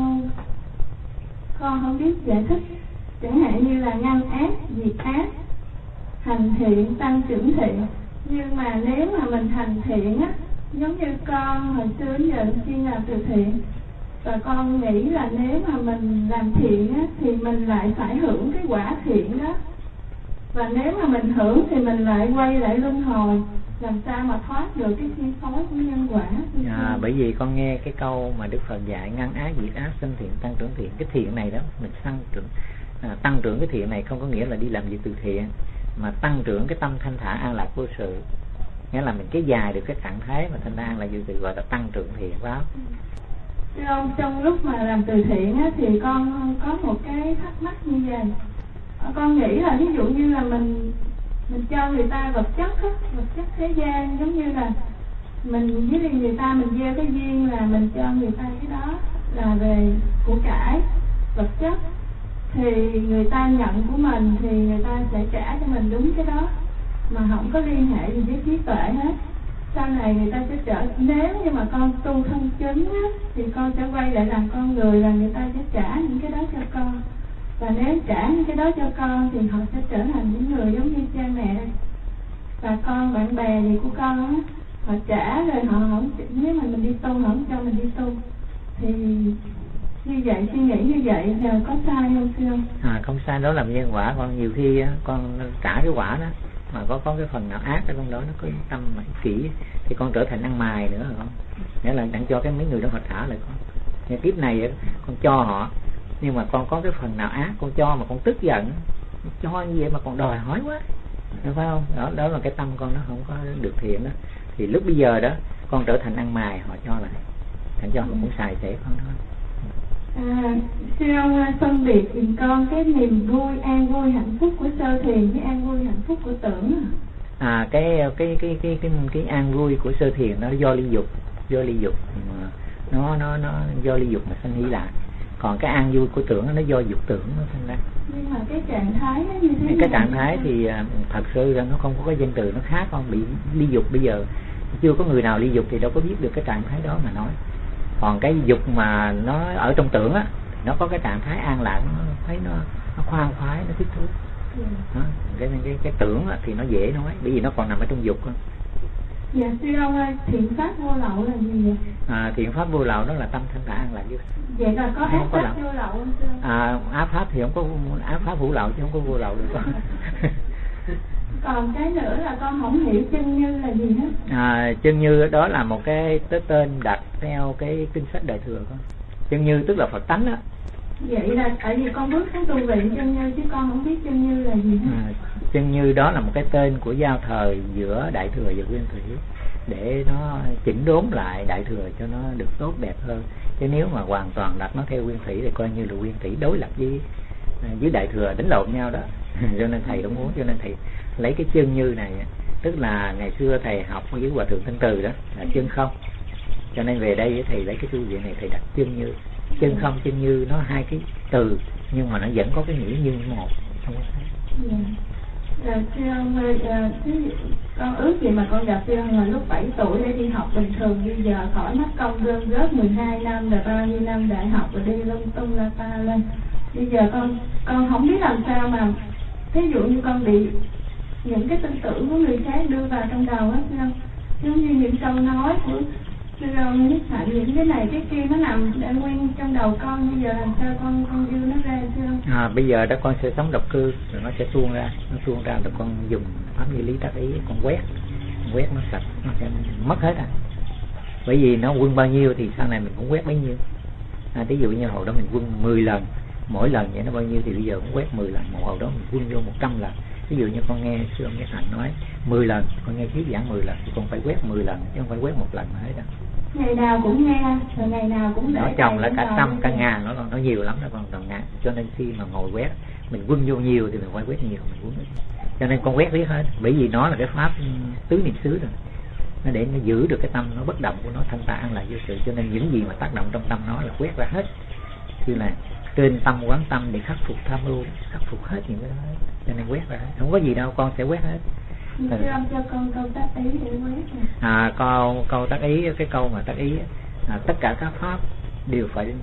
con không biết giải thích, chẳng hạn như là ngăn ác, diệt ác, hành thiện, tăng trưởng thiện. Nhưng mà nếu mà mình hành thiện á, giống như con hồi xưa đến giờ chuyên làm từ thiện, và con nghĩ là nếu mà mình làm thiện á, thì mình lại phải hưởng cái quả thiện đó. Và nếu mà mình hưởng thì mình lại quay lại luân hồi, làm sao mà thoát được cái chi phối của nhân quả. Bởi vì con nghe cái câu mà Đức Phật dạy ngăn ác, diệt ác, sinh thiện, tăng trưởng thiện. Cái thiện này đó, mình tăng trưởng cái thiện này không có nghĩa là đi làm việc từ thiện, mà tăng trưởng cái tâm thanh thản an lạc vô sự. Nghĩa là mình cái dài được cái trạng thái mà thanh thản an lạc vô sự, gọi là tăng trưởng thiện, phải không? Thưa ông, trong lúc mà làm từ thiện á, thì con có một cái thắc mắc như vậy. Con nghĩ là ví dụ như là mình cho người ta vật chất á, vật chất thế gian, giống như là mình với người ta mình gieo cái duyên là mình cho người ta cái đó là về của cải vật chất, thì người ta nhận của mình thì người ta sẽ trả cho mình đúng cái đó, mà không có liên hệ gì với trí tuệ hết. Sau này người ta sẽ nếu như mà con tu thân chứng á, thì con sẽ quay lại làm con người, là người ta sẽ trả những cái đó cho con. Và nếu trả những cái đó cho con thì họ sẽ trở thành những người giống như cha mẹ và con, bạn bè gì của con á, họ trả rồi họ không, nếu mà mình đi tu họ không cho mình đi tu, thì như vậy, suy nghĩ như vậy giờ có sai không thưa? Không sai, đó là nhân quả. Con nhiều khi á, con trả cái quả đó mà có cái phần nào ác ở trong đó, nó có tâm mà kỹ thì con trở thành ăn mày nữa hả con? Nghĩa là đang cho cái mấy người đó họ trả lại con. Như kiếp này con cho họ, nhưng mà con có cái phần nào ác, con cho mà con tức giận, cho như vậy mà còn đòi hỏi quá, đúng phải không? Đó là cái tâm con nó không có được thiện đó. Thì lúc bây giờ đó con trở thành ăn mày, họ cho lại, thành cho họ cũng xài xẻ con thôi. Sư ông phân biệt dùm con cái niềm vui, an vui, hạnh phúc của sơ thiền với an vui, hạnh phúc của tưởng. Cái an vui của sơ thiền nó do ly dục, nó do ly dục mà sanh hỷ lạc. Còn cái an vui của tưởng nó do dục tưởng nó sinh ra. Nhưng mà cái trạng thái nó như thế này, cái trạng thái thì thật sự là nó không có cái danh từ nó khác, không bị ly dục. Bây giờ chưa có người nào ly dục thì đâu có biết được cái trạng thái đó mà nói. Còn cái dục mà nó ở trong tưởng á, nó có cái trạng thái an lạc, nó thấy nó khoan khoái, nó thích thú. Cái tưởng á, thì nó dễ nói, bởi vì nó còn nằm ở trong dục á. Dạ sư ông ơi, thiện pháp vô lậu là gì vậy? Thiện pháp vô lậu đó là tâm thanh thản an lạc chứ. Vậy là có ác pháp vô lậu không sư? Ác pháp thì không có, ác pháp hữu lậu chứ không có vô lậu được. Còn cái nữa là con không hiểu chân như là gì hết. Chân như đó là một cái tên đặt theo cái kinh sách Đại Thừa con. Chân như tức là Phật tánh đó. Vậy là tại vì con bước xuống tu viện chân như chứ con không biết chân như là gì hết. Chân như đó là một cái tên của giao thời giữa Đại Thừa và Nguyên Thủy, để nó chỉnh đốn lại Đại Thừa cho nó được tốt đẹp hơn. Chứ nếu mà hoàn toàn đặt nó theo Nguyên Thủy thì coi như là Nguyên Thủy đối lập với Đại Thừa, đánh lộn nhau đó. Cho nên thầy không muốn, cho nên thầy lấy cái chân như này, tức là ngày xưa thầy học với Hòa Thượng Thanh Từ đó là chân không. Cho nên về đây thầy lấy cái tu viện này thầy đặt chân như. Chân không, chân như nó hai cái từ nhưng mà nó vẫn có cái nghĩa như một, không có khác. Sư ông ơi, con ước gì mà con gặp sư ông là lúc 7 tuổi để đi học bình thường, bây giờ khỏi mất công gom góp 12 năm rồi bao nhiêu năm đại học rồi đi lung tung la ta lên. Bây giờ con không biết làm sao mà thí dụ như con bị những cái tư tưởng của người khác đưa vào trong đầu á sư ông, giống như những câu nói của sư ông nhất hạnh, những cái này cái kia nó nằm để nguyên trong đầu con. Bây giờ làm sao con đưa nó ra sư ông? Bây giờ đó con sẽ sống độc cư rồi nó sẽ tuôn ra, rồi con dùng pháp như lý tác ý, con quét nó sạch, nó sẽ mất hết bởi vì nó quân bao nhiêu thì sau này mình cũng quét bấy nhiêu. Ví dụ như hồi đó mình quân 10 lần, mỗi lần vậy nó bao nhiêu thì bây giờ cũng quét 10 lần, một hồi đó mình quân vô 100 lần. Ví dụ như con nghe sư ông Nhất Hạnh nói 10 lần, con nghe thuyết giảng 10 lần thì con phải quét 10 lần chứ không phải quét một lần mà hết đâu. Ngày nào cũng nghe, rồi ngày nào cũng để nó chồng là cả trăm cả ngàn, nó nhiều lắm, nó còn ngàn. Cho nên khi mà ngồi quét mình quân vô nhiều thì mình phải quét nhiều, mình quân ít. Cho nên con quét biết hết, bởi vì nó là cái pháp tứ niệm xứ rồi, nó để nó giữ được cái tâm nó bất động của nó, thanh tạng an lạc vô sự. Cho nên những gì mà tác động trong tâm nó là quét ra hết, như là trên tâm quán tâm để khắc phục tham ưu, khắc phục hết những cái đó hết. Cho nên quét ra hết, không có gì đâu, con sẽ quét hết. Sư ông cho con câu tác ý để quét. Câu tác ý, cái câu mà tác ý tất cả các pháp đều phải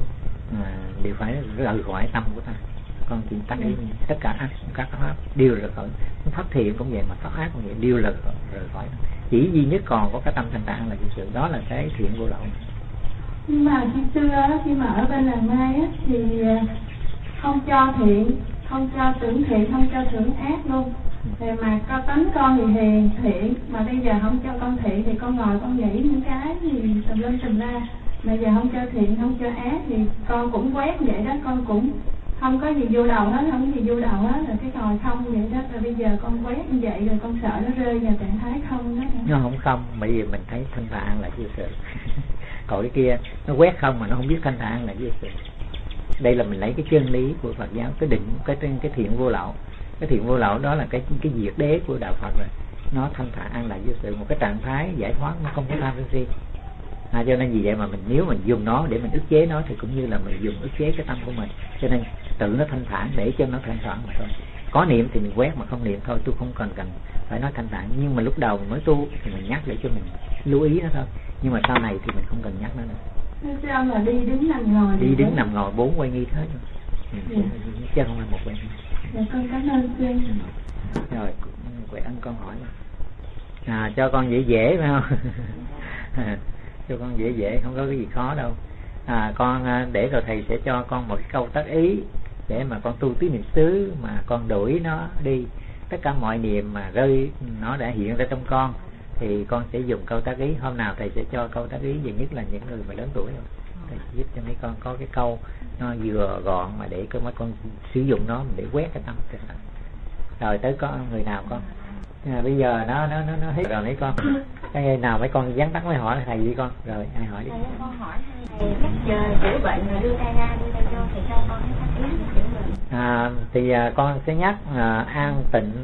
rời khỏi tâm của ta. Con chỉ tác ý tất cả các pháp đều rời khỏi. Pháp thiện cũng vậy, mà pháp ác cũng vậy, đều rời khỏi. Chỉ duy nhất còn có cái tâm thanh tạng là cái sự đó là cái thiện vô lậu. Nhưng mà khi xưa khi mà ở bên làng Mai á, thì không cho thiện, không cho tưởng thiện, không cho tưởng ác luôn. Thì mà có tánh con thì hiền thiện, mà bây giờ không cho con thiện thì con ngồi con nghĩ những cái gì tùm lên tùm la. Bây giờ không cho thiện, không cho ác thì con cũng quét vậy đó, con cũng không có gì vô đầu hết, không có gì vô đầu hết, rồi cái ngồi không vậy đó. Rồi bây giờ con quét như vậy rồi con sợ nó rơi vào trạng thái không đó. Nó không, bởi vì mình thấy thanh tạng là vô sự. Còn cái kia nó quét không mà nó không biết thanh tạng là vô sự. Đây là mình lấy cái chân lý của Phật giáo, cái định, cái thiện vô lậu. Cái thiện vô lậu đó là cái diệt đế của đạo Phật rồi. Nó thanh thản an lạc vô sự, một cái trạng thái giải thoát, nó không có tham sân si. Cho nên vì vậy mà mình nếu mình dùng nó để mình ức chế nó thì cũng như là mình dùng ức chế cái tâm của mình. Cho nên tự nó thanh thản để cho nó thanh thản mà thôi. Có niệm thì mình quét, mà không niệm thôi, tôi không cần phải nói thanh thản. Nhưng mà lúc đầu mình mới tu thì mình nhắc để cho mình lưu ý nó thôi. Nhưng mà sau này thì mình không cần nhắc nó nữa. Sao là đi đứng nằm ngồi? Đi đứng nằm ngồi 4 quay nghi hết rồi. Chứ không phải một quay nghi. Dạ con cảm ơn sư. Rồi, quay anh con hỏi cho con dễ phải không? Cho con dễ, không có cái gì khó đâu. Con để rồi thầy sẽ cho con một cái câu tác ý để mà con tu tứ niệm xứ, mà con đuổi nó đi. Tất cả mọi niệm mà rơi nó đã hiện ra trong con thì con sẽ dùng câu tác ý. Hôm nào thầy sẽ cho câu tác ý, về nhất là những người mà lớn tuổi rồi. Thầy giúp cho mấy con có cái câu nó vừa gọn mà để mấy con sử dụng nó để quét cái tâm. Rồi tới có người nào con bây giờ nó hết rồi mấy con. Cái nào mấy con dán tắt mới hỏi thầy đi con. Rồi ai hỏi đi. Con hỏi thầy lúc giờ chữa bệnh rồi đưa tay ra đưa tay vô thì cho con cái tác ý chữa bệnh. Thì con sẽ nhắc an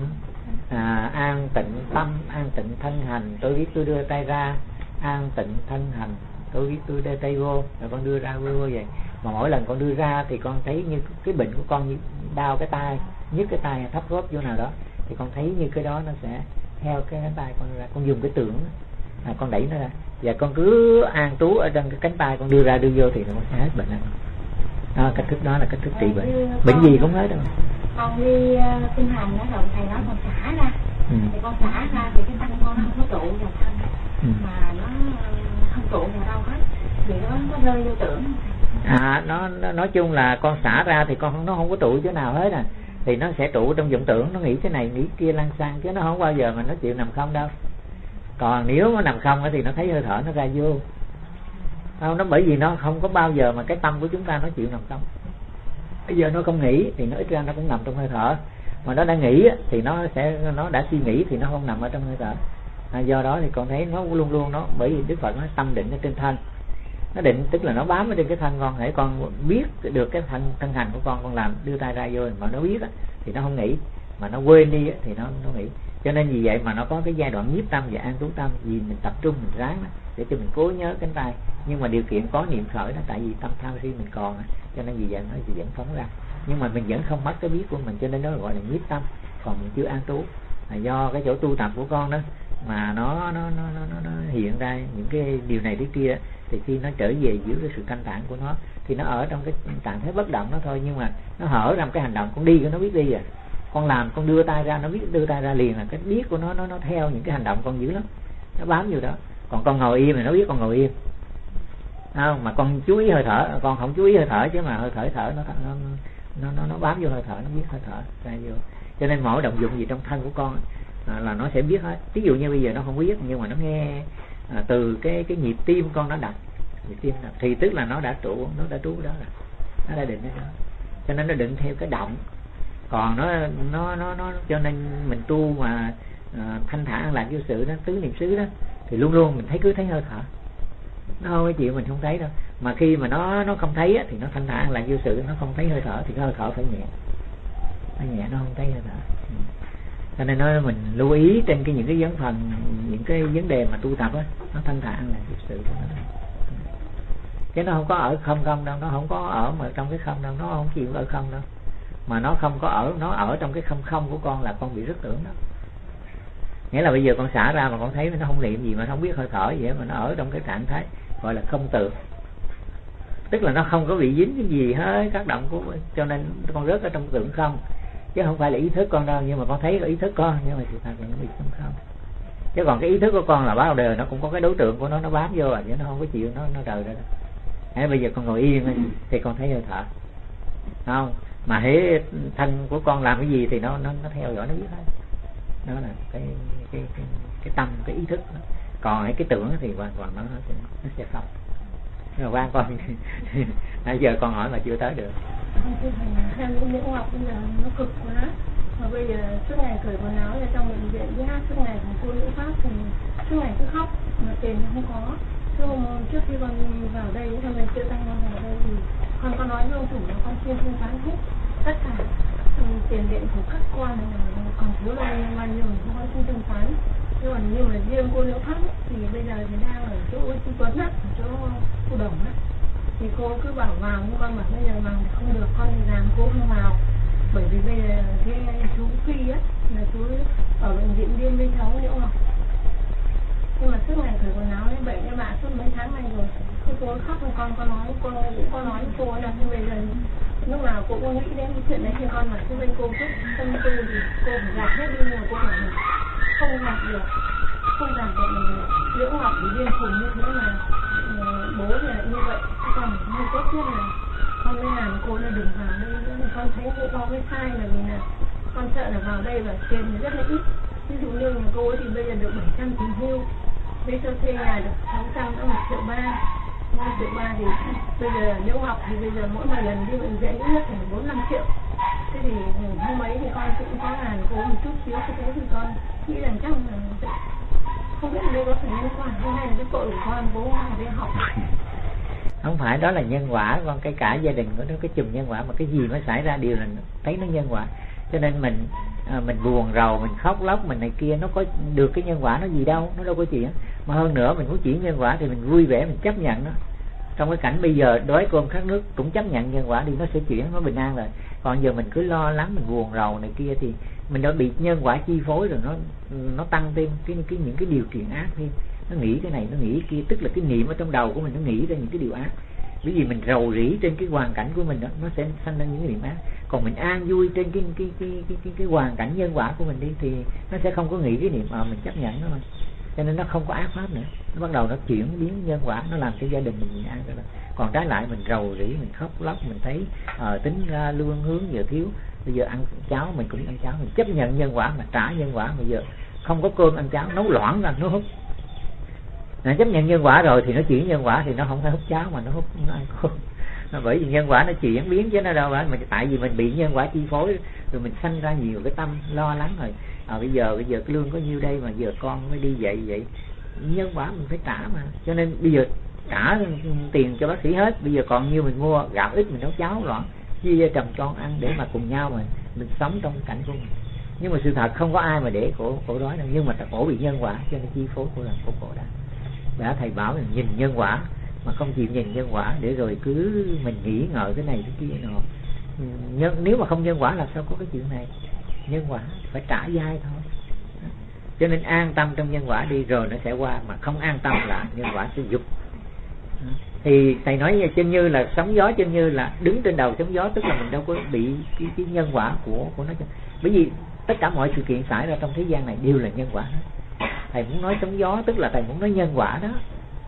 tịnh tâm, an tịnh thân hành. Tôi biết tôi đưa tay ra, an tịnh thân hành. Tôi biết tôi đưa tay vô, rồi con đưa ra vô vậy. mà mỗi lần con đưa ra thì con thấy như cái bệnh của con như đau cái tay, nhức cái tay, thấp khớp chỗ nào đó, thì con thấy như cái đó nó sẽ theo cái cánh tay con ra. Con dùng cái tưởng con đẩy nó ra, và con cứ an trú ở trên cái cánh tay, con đưa ra đưa vô thì nó sẽ hết bệnh. Đó, cách thức đó là cách thức trị bệnh. Bệnh gì cũng hết đâu. Con đi tinh hành đó rồi thầy nói con xả ra, thì con xả ra thì cái thân con không có trụ vào thân, mà nó không trụ vào đâu hết, thì nó rơi vô tưởng. Nó nói chung là con xả ra thì nó không có trụ chỗ nào hết thì nó sẽ trụ trong vọng tưởng, nó nghĩ cái này nghĩ kia lăn xăng, chứ nó không bao giờ mà nó chịu nằm không đâu. Còn nếu nó nằm không thì nó thấy hơi thở nó ra vô. Nó bởi vì nó không có bao giờ mà cái tâm của chúng ta nó chịu nằm không. Bây giờ nó không nghĩ thì nó ít ra nó cũng nằm trong hơi thở, mà nó đã nghĩ thì nó đã suy nghĩ thì nó không nằm ở trong hơi thở. Do đó thì con thấy nó luôn luôn nó, bởi vì Đức Phật nó tâm định ở trên thân. Nó định tức là nó bám ở trên cái thân con, hãy con biết được cái thân hành của con làm đưa tay ra vô mà nó biết thì nó không nghĩ, mà nó quên đi thì nó nghĩ. Cho nên vì vậy mà nó có cái giai đoạn nhiếp tâm và an trú tâm, vì mình tập trung mình ráng để cho mình cố nhớ cánh tay, nhưng mà điều kiện có niệm khởi đó, tại vì tâm tham si mình còn, cho nên vì vậy nó chỉ vẫn phóng ra, nhưng mà mình vẫn không mất cái biết của mình, cho nên nó gọi là nhiếp tâm, còn mình chưa an trú. Do cái chỗ tu tập của con đó mà nó hiện ra những cái điều này thế kia, thì khi nó trở về giữa cái sự thanh thản của nó thì nó ở trong cái trạng thái bất động đó thôi, nhưng mà nó hở ra cái hành động, con đi nó biết đi rồi, con làm con đưa tay ra nó biết đưa tay ra liền, là cái biết của nó theo những cái hành động con dữ lắm, nó bám vô đó. Còn con ngồi im thì nó biết con ngồi im, không mà con chú ý hơi thở, con không chú ý hơi thở, chứ mà hơi thở nó bám vô hơi thở, nó biết hơi thở ra vô. Cho nên mỗi động dụng gì trong thân của con là nó sẽ biết hết. Ví dụ như bây giờ nó không biết, nhưng mà nó nghe từ cái nhịp tim con nó đập, nhịp tim đập thì tức là nó đã trú đó, là nó đã định đó. Cho nên nó định theo cái động. Còn nó cho nên mình tu mà thanh thản an lạc vô sự đó, tứ niệm xứ đó, thì luôn luôn mình cứ thấy hơi thở, nó không có chịu mình không thấy đâu. Mà khi mà nó không thấy thì nó thanh thản an lạc vô sự, nó không thấy hơi thở thì cái hơi thở phải nhẹ, nó không thấy hơi thở. Cho nên mình lưu ý trên những cái những cái vấn đề mà tu tập á, nó thanh thản an lạc vô sự của nó. Chứ nó không có ở không đâu, nó không có ở mà trong cái không đâu, nó không chịu ở không đâu, mà nó không có ở, nó ở trong cái không của con là con bị rứt tưởng đó. Nghĩa là bây giờ con xả ra mà con thấy nó không niệm gì, mà không biết hơi thở gì hết, mà nó ở trong cái trạng thái gọi là không tưởng, tức là nó không có bị dính cái gì hết các động của, cho nên con rớt ở trong tưởng không, chứ không phải là ý thức con đâu, nhưng mà con thấy có ý thức con, nhưng mà sự thật là nó bị không. Chứ còn cái ý thức của con là bao đời nó cũng có cái đối tượng của nó bám vô, chứ nó không có chịu nó rời ra đâu. Bây giờ con ngồi yên thì con thấy hơi thở, không mà hễ thân của con làm cái gì thì nó theo dõi, nó biết hết. Đó là cái tâm, cái ý thức đó. Còn cái tưởng thì hoàn toàn nó sẽ không. Nhưng mà quan con nãy giờ con hỏi mà chưa tới được. Theo những nữ học bây giờ nó cực quá, mà bây giờ suốt ngày cởi quần áo ra trong bệnh viện với hát suốt ngày của cô nữ pháp thì suốt ngày cứ khóc mà tiền không có. Chứ hôm trước khi con vào đây, con lên chữa tăng con vào đây thì con có nói với ông chủ là con xin thanh toán hết tất cả tiền điện của các con, còn thiếu bao nhiêu thì con xin thanh toán. Chứ còn như là riêng cô nữ pháp thì bây giờ thì đang ở chỗ Chu Tuấn á, ở chỗ Cô Đồng á, thì cô cứ bảo vào, nhưng con bảo bây giờ vào thì không được, con thì làm cô không vào, bởi vì bây giờ cái chú Phi á là chú ở bệnh viện Liên với cháu Liễu Ngọc, nhưng mà suốt ngày cởi quần áo lên bệnh cho bạn suốt mấy tháng này rồi. Cô khóc với con nói, cô cũng có nói với cô là như bây giờ lúc nào cô có nghĩ đến cái chuyện đấy thì con bảo chứ bên cô cứ tâm tư thì cô phải gạt hết đi, nhưng mà cô bảo không gạt được mình Liễu Ngọc thì điên khùng như thế mà bố thì lại như vậy, con như tốt nhất là con mới làm cô là đừng vào đây nữa. Con thấy cô có cái sai là vì là con sợ là vào đây và tiền thì rất là ít. Ví dụ như nhà cô ấy thì bây giờ được 700 tiền hưu, với cho thuê nhà được 600 nữa 1,3 triệu. 1,3 triệu thì bây giờ nếu học thì bây giờ mỗi lần đi bệnh viện ít nhất phải 4-5 triệu. Thế thì hôm ấy thì con cũng có làm cô một chút xíu, thế thì con nghĩ rằng chắc là không biết đây có phải nhân quả hay là cái tội của con bố vào đây học. Không phải, đó là nhân quả con, cái cả gia đình của nó cái chùm nhân quả, mà cái gì nó xảy ra đều là thấy nó nhân quả. Cho nên mình buồn rầu, mình khóc lóc, mình này kia, nó có được cái nhân quả nó gì đâu, nó đâu có chuyện. Mà hơn nữa mình muốn chuyển nhân quả thì mình vui vẻ, mình chấp nhận nó. trong cái cảnh bây giờ đói cơm khát nước cũng chấp nhận nhân quả đi, nó sẽ chuyển, nó bình an rồi. Còn giờ mình cứ lo lắng, mình buồn rầu này kia thì mình đã bị nhân quả chi phối rồi, nó tăng thêm những cái điều kiện ác thêm. Nó nghĩ cái này, nó nghĩ cái kia, tức là cái niệm ở trong đầu của mình nó nghĩ ra những cái điều ác. Bởi vì mình rầu rĩ trên cái hoàn cảnh của mình đó, nó sẽ sanh ra những cái niệm ác. Còn mình an vui trên cái hoàn cảnh nhân quả của mình đi thì nó sẽ không có nghĩ cái niệm mình chấp nhận nó mà. Cho nên nó không có ác pháp nữa. Nó bắt đầu nó chuyển biến nhân quả, nó làm cho gia đình mình an rồi. Còn trái lại mình rầu rĩ, mình khóc lóc, mình thấy tính ra lương hướng giờ thiếu, bây giờ ăn cháo mình cũng ăn cháo, mình chấp nhận nhân quả mà trả nhân quả. Bây giờ không có cơm ăn cháo, nấu loãng ra nó hút. Chấp nhận nhân quả rồi thì nó chuyển nhân quả thì nó không phải hút cháo mà nó ăn cơm. Bởi vì nhân quả nó chuyển biến chứ nó đâu phải mà, tại vì mình bị nhân quả chi phối rồi mình sanh ra nhiều cái tâm lo lắng rồi. Bây giờ cái lương có nhiêu đây mà giờ con mới đi vậy nhân quả mình phải trả mà. Cho nên bây giờ trả tiền cho bác sĩ hết, bây giờ còn nhiêu mình mua gạo ít mình nấu cháo loãng chia chồng con ăn để mà cùng nhau mà mình sống trong cảnh của mình. Nhưng mà sự thật không có ai mà để khổ đói đâu, nhưng mà khổ bị nhân quả cho nên chi phối của làm khổ đã thầy bảo mình nhìn nhân quả mà không chịu nhìn nhân quả, để rồi cứ mình nghĩ ngợi cái này cái kia nọ. Nếu mà không nhân quả là sao có cái chuyện này. Nhân quả phải trả dai thôi. Cho nên an tâm trong nhân quả đi rồi nó sẽ qua, mà không an tâm là nhân quả sẽ dục. Thì thầy nói chân như là sóng gió, chân như là đứng trên đầu sóng gió, tức là mình đâu có bị cái nhân quả của nó. Bởi vì tất cả mọi sự kiện xảy ra trong thế gian này đều là nhân quả hết. Thầy muốn nói sóng gió tức là thầy muốn nói nhân quả đó.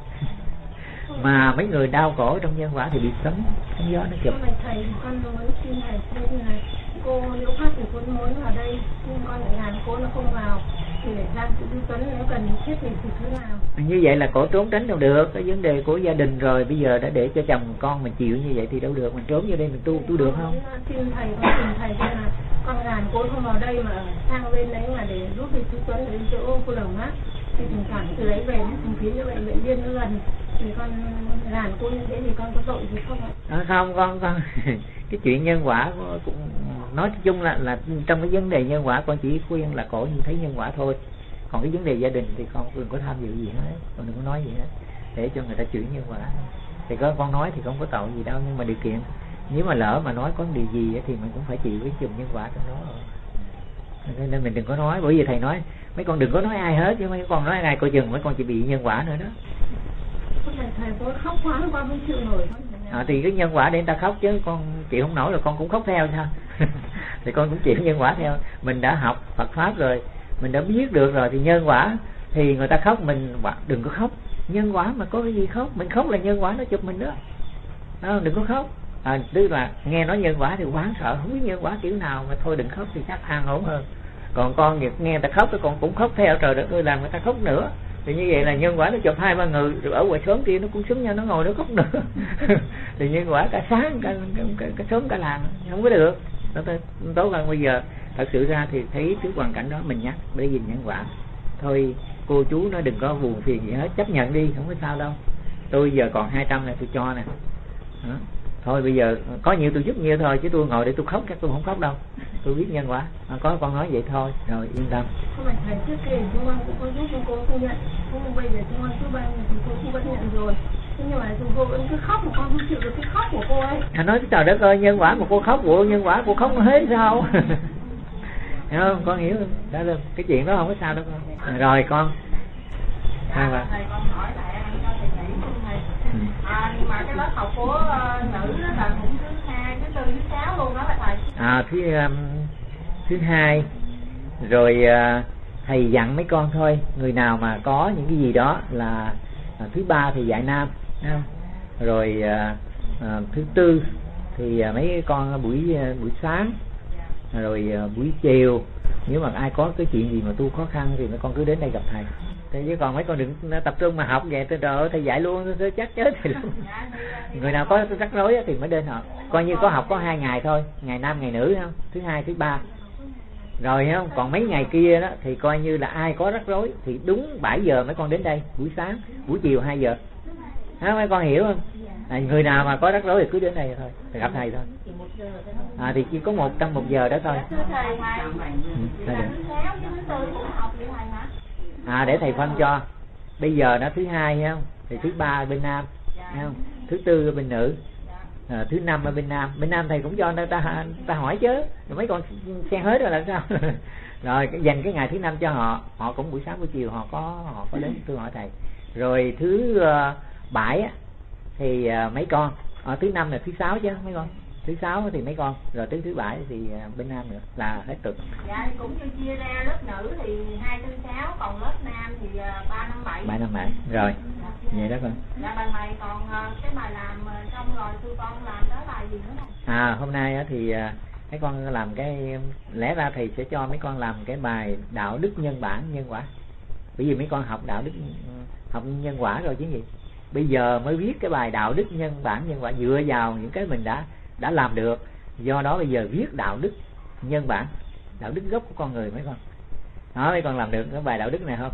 Mà mấy người đau khổ trong nhân quả thì bị sóng gió nó chụp. Thầy con muốn xin thầy xin là cô nếu khác thì cô muốn vào đây, nhưng con lại làm cô nó không vào thì để Giang Tư Tuấn nếu cần thiết thì thế nào? Như vậy là cổ trốn tránh đâu được, cái vấn đề của gia đình rồi, bây giờ đã để cho chồng con mình chịu như vậy thì đâu được, mình trốn vô đây mình tu được không? Xin thầy, con xin thầy cho là con gàn cô không vào đây mà sang bên đấy mà để giúp thì Tư Tuấn đến chỗ cô Đồng á, thì thỉnh thoảng từ đấy về thằng phía như bệnh viện Liên nó gần thì con gàn cô như thế thì con có tội gì không ạ? Không con cái chuyện nhân quả cũng nói chung là trong cái vấn đề nhân quả con chỉ khuyên là cổ nhìn thấy nhân quả thôi. Còn cái vấn đề gia đình thì con đừng có tham dự gì hết, con đừng có nói gì hết, để cho người ta chuyển nhân quả. Thì con nói thì không có tội gì đâu, nhưng mà điều kiện nếu mà lỡ mà nói có điều gì thì mình cũng phải chịu cái chùm nhân quả trong đó rồi. Nên mình đừng có nói, bởi vì thầy nói mấy con đừng có nói ai hết, chứ mấy con nói ai coi chừng mấy con chỉ bị nhân quả nữa đó. Thầy có khóc quá con không chịu nổi. Thì cái nhân quả để người ta khóc chứ con chịu không nổi là con cũng khóc theo sao? Thì con cũng chịu nhân quả theo. Mình đã học Phật pháp rồi, mình đã biết được rồi thì nhân quả thì người ta khóc mình đừng có khóc. Nhân quả mà có cái gì khóc, mình khóc là nhân quả nó chụp mình đó. Đừng có khóc. Tức là nghe nói nhân quả thì hoảng sợ, không biết nhân quả kiểu nào, mà thôi đừng khóc thì chắc an ổn hơn. Còn con nghe người ta khóc thì con cũng khóc theo, trời đất ơi làm người ta khóc nữa. Thì như vậy là nhân quả nó chụp 2-3 người, rồi ở ngoài xóm kia nó cũng xúm nhau nó ngồi nó khóc nữa. Thì nhân quả cả sáng cả sớm cả làng không có được. Tốt hơn bây giờ thật sự ra thì thấy cái hoàn cảnh đó mình nhắc để nhìn nhân quả. Thôi cô chú nó đừng có buồn phiền gì hết, chấp nhận đi, không có sao đâu. Tôi giờ còn 200 này tôi cho nè. Thôi bây giờ có nhiều tôi giúp nhiều thôi, chứ tôi ngồi để tôi khóc chắc tôi không khóc đâu. Tôi biết nhân quả. Có con nói vậy thôi, rồi yên tâm. Không phải thầy trước kia chúng con cũng có giúp cô không nhận. Nhưng bây giờ chúng con cứ bao nhiêu thì cô cũng vẫn nhận rồi. Nhưng mà cô vẫn cứ khóc mà con không chịu được cái khóc của cô ấy. Nói trời đất ơi, nhân quả mà cô khóc của nhân quả cô khóc hết sao? Hiểu không? Con hiểu không? Đó là cái chuyện đó không có sao đâu con. Rồi con. Thầy con hỏi lại cho thầy chỉ luôn thầy. Mà cái lớp học của nữ đó là cũng thứ 2, thứ 4, thứ 6 luôn đó là thầy. Thứ 2 rồi thầy dặn mấy con thôi, người nào mà có những cái gì đó là thứ 3 thì dạy nam, không? Rồi thứ 4 thì mấy con buổi sáng, rồi buổi chiều nếu mà ai có cái chuyện gì mà tu khó khăn thì mấy con cứ đến đây gặp thầy. Thế chứ còn mấy con đừng tập trung mà học vậy, trời ơi thầy dạy luôn tôi chắc chết thầy luôn. Người nào có rắc rối thì mới đến học. Coi như có học có 2 ngày thôi, ngày nam ngày nữ không, thứ 2 thứ 3 rồi không. Còn mấy ngày kia đó thì coi như là ai có rắc rối thì đúng 7 giờ mấy con đến đây, buổi sáng, buổi chiều 2 giờ. Mấy con hiểu không? Người nào mà có rắc rối thì cứ đến đây thôi, thì gặp thầy thôi. Thì chỉ có 1 giờ đó thôi. Để thầy phân cho. Bây giờ nó thứ 2 không, thì thứ 3 bên nam, không? thứ tư ở bên nữ, thứ năm ở bên nam. Bên nam thầy cũng cho ta hỏi chứ, rồi mấy con xen hết rồi là sao? Rồi dành cái ngày thứ năm cho họ cũng buổi sáng buổi chiều họ có đến tôi hỏi thầy. Rồi thứ bảy á, thì mấy con thứ năm là thứ sáu chứ mấy con, thứ sáu thì mấy con, rồi tới thứ bảy thì bên nam nữa là hết tuần. Dạ cũng như chia ra lớp nữ thì 2 tới 6, còn lớp nam thì 3 5 7. 3 5 7 rồi. Vậy đó con. Dạ bài này còn cái bài làm xong rồi tụi con làm tới bài gì nữa không? Hôm nay thì mấy con làm cái, lẽ ra thầy sẽ cho mấy con làm cái bài đạo đức nhân bản nhân quả. Bởi vì mấy con học đạo đức, học nhân quả rồi chứ gì. Bây giờ mới viết cái bài đạo đức nhân bản nhân quả dựa vào những cái mình đã làm được. Do đó bây giờ viết đạo đức nhân bản, đạo đức gốc của con người mấy con. Đó, mấy con làm được cái bài đạo đức này không?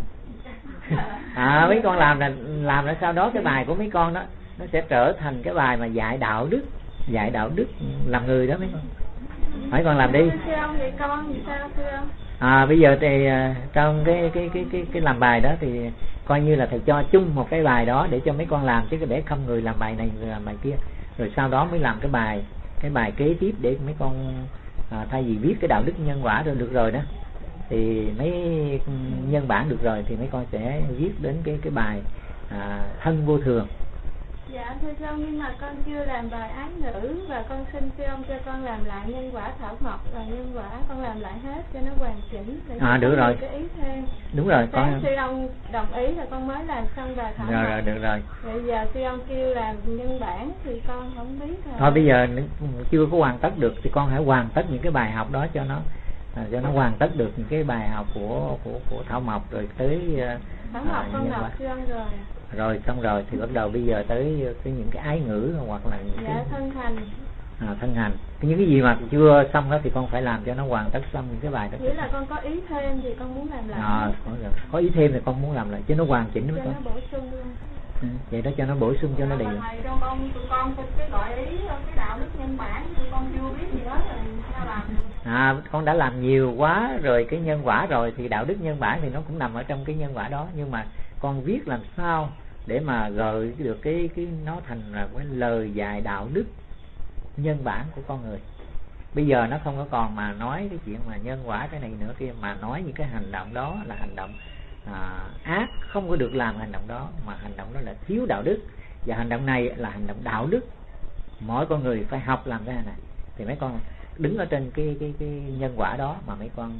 Mấy con làm ra sau đó cái bài của mấy con đó nó sẽ trở thành cái bài mà dạy đạo đức làm người đó mấy con. Mấy con làm đi. Thưa ông, vậy con thì sao thưa ông? Bây giờ thì trong cái làm bài đó thì coi như là thầy cho chung một cái bài đó để cho mấy con làm, chứ để không người làm bài này người làm bài kia. Rồi sau đó mới làm cái bài kế tiếp để mấy con thay vì viết cái đạo đức nhân quả rồi được rồi đó, thì mấy nhân bản được rồi thì mấy con sẽ viết đến cái bài thân vô thường. Dạ thưa ông, nhưng mà con chưa làm bài ái ngữ, và con xin thưa ông cho con làm lại nhân quả thảo mộc và nhân quả, con làm lại hết cho nó hoàn chỉnh. Được rồi. Cái ý thêm. Đúng rồi con. Thưa ông đồng ý là con mới làm xong bài thảo mộc. Rồi được rồi. Bây giờ thưa ông kêu làm nhân bản thì con không biết rồi. Thôi bây giờ chưa có hoàn tất được thì con hãy hoàn tất những cái bài học đó cho nó hoàn tất được những cái bài học của thảo mộc rồi tới thảo mộc con đọc thưa ông rồi. Rồi xong rồi thì bắt đầu bây giờ tới những cái ái ngữ hoặc là những cái thân hành. Thân hành. Những cái gì mà chưa xong đó thì con phải làm cho nó hoàn tất xong những cái bài đó. Nghĩa là con có ý thêm thì con muốn làm lại. Có ý thêm thì con muốn làm lại chứ nó hoàn chỉnh với con. Cho nó bổ sung luôn. Vậy đó cho nó bổ sung cho nó đầy. Tụi con cái gọi ý cái đạo đức nhân bản tụi con chưa biết gì hết rồi sao làm? Con đã làm nhiều quá rồi cái nhân quả rồi thì đạo đức nhân bản thì nó cũng nằm ở trong cái nhân quả đó, nhưng mà con viết làm sao để mà gợi được cái nó thành là cái lời dạy đạo đức nhân bản của con người. Bây giờ nó không có còn mà nói cái chuyện mà nhân quả cái này nữa kia, mà nói những cái hành động đó là hành động ác, không có được làm hành động đó, mà hành động đó là thiếu đạo đức, và hành động này là hành động đạo đức. Mỗi con người phải học làm cái này thì mấy con đứng ở trên cái nhân quả đó mà mấy con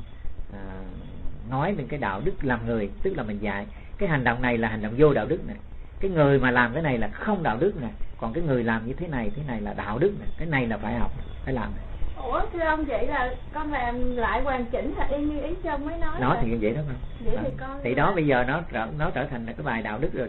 nói về cái đạo đức làm người, tức là mình dạy cái hành động này là hành động vô đạo đức này, cái người mà làm cái này là không đạo đức này, còn cái người làm như thế này là đạo đức này, cái này là phải học phải làm này. Ủa thưa ông, vậy là con làm lại hoàn chỉnh là y như ý cho ông mới nói. Nó thì vậy đó mà. Vậy thì con thì đó bây giờ nó trở thành là cái bài đạo đức rồi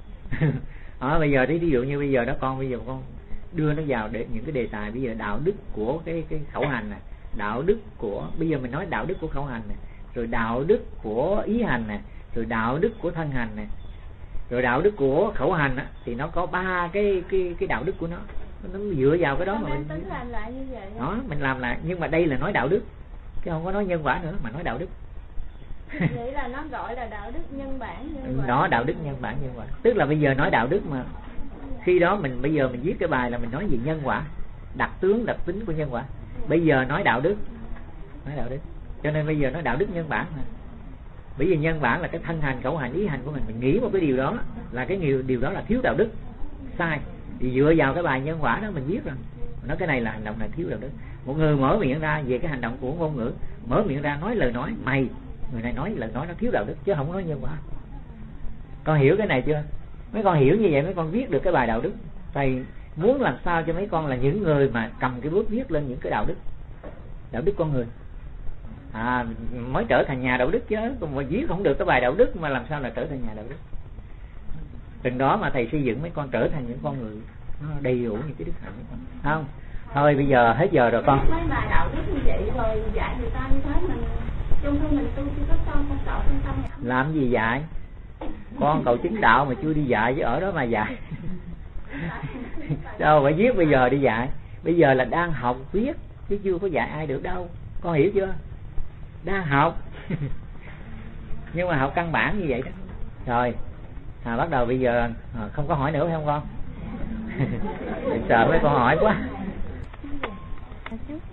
đó. Bây giờ ví dụ như bây giờ đó con, bây giờ con đưa nó vào những cái đề tài bây giờ đạo đức của cái khẩu hành này, đạo đức của bây giờ mình nói đạo đức của khẩu hành này, rồi đạo đức của ý hành này, rồi đạo đức của thân hành này, rồi đạo đức của khẩu hành á, thì nó có 3 cái đạo đức của nó dựa vào cái đó mà mình tính làm lại như vậy đó, mình làm lại. Nhưng mà đây là nói đạo đức chứ không có nói nhân quả nữa, mà nói đạo đức. Vậy là nó gọi là đạo đức nhân bản nhân quả. Đó, đạo đức nhân bản nhân quả, tức là bây giờ nói đạo đức mà khi đó bây giờ mình viết cái bài là mình nói về nhân quả, đặc tướng đặc tính của nhân quả. Bây giờ nói đạo đức, cho nên bây giờ nói đạo đức nhân bản mà. Bởi vì nhân bản là cái thân hành khẩu hành ý hành của mình nghĩ một cái điều đó là cái điều đó là thiếu đạo đức, sai, thì dựa vào cái bài nhân quả đó mình viết rồi, nói cái này là hành động này thiếu đạo đức. Một người mở miệng ra về cái hành động của ngôn ngữ, mở miệng ra nói lời nói, người này nói lời nói nó thiếu đạo đức chứ không nói nhân quả. Con hiểu cái này chưa? Mấy con hiểu như vậy mấy con viết được cái bài đạo đức. Thầy muốn làm sao cho mấy con là những người mà cầm cái bút viết lên những cái đạo đức con người, mới trở thành nhà đạo đức chứ. Còn mà viết không được cái bài đạo đức mà làm sao là trở thành nhà đạo đức. Từng đó mà thầy xây dựng mấy con trở thành những con người nó đầy đủ những cái đức hạnh không? Thôi bây giờ hết giờ rồi con. Mấy bài đạo đức như vậy rồi dạy người ta như thế mình chung thôi mình tu chưa có con sợ tâm. Làm gì dạy? Con cầu chứng đạo mà chưa đi dạy chứ ở đó mà dạy. Đâu phải viết bây giờ đi dạy. Bây giờ là đang học viết chứ chưa có dạy ai được đâu. Con hiểu chưa? Đang học. Nhưng mà học căn bản như vậy đó. Rồi bắt đầu bây giờ không có hỏi nữa phải không con? Sợ mấy câu hỏi quá.